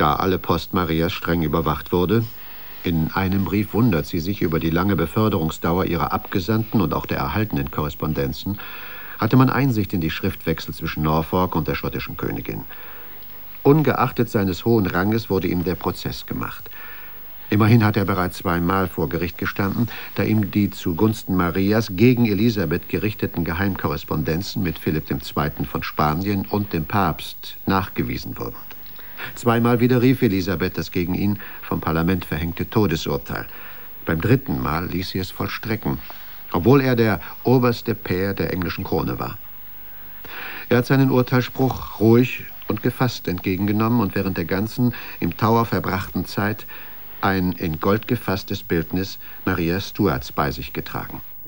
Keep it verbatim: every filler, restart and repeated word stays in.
Da alle Post Marias streng überwacht wurde, in einem Brief wundert sie sich über die lange Beförderungsdauer ihrer abgesandten und auch der erhaltenen Korrespondenzen, hatte man Einsicht in die Schriftwechsel zwischen Norfolk und der schottischen Königin. Ungeachtet seines hohen Ranges wurde ihm der Prozess gemacht. Immerhin hat er bereits zweimal vor Gericht gestanden, da ihm die zugunsten Marias gegen Elisabeth gerichteten Geheimkorrespondenzen mit Philipp der Zweite. Von Spanien und dem Papst nachgewiesen wurden. Zweimal widerrief Elisabeth das gegen ihn vom Parlament verhängte Todesurteil. Beim dritten Mal ließ sie es vollstrecken, obwohl er der oberste Pair der englischen Krone war. Er hat seinen Urteilsspruch ruhig und gefasst entgegengenommen und während der ganzen im Tower verbrachten Zeit ein in Gold gefasstes Bildnis Maria Stuarts bei sich getragen.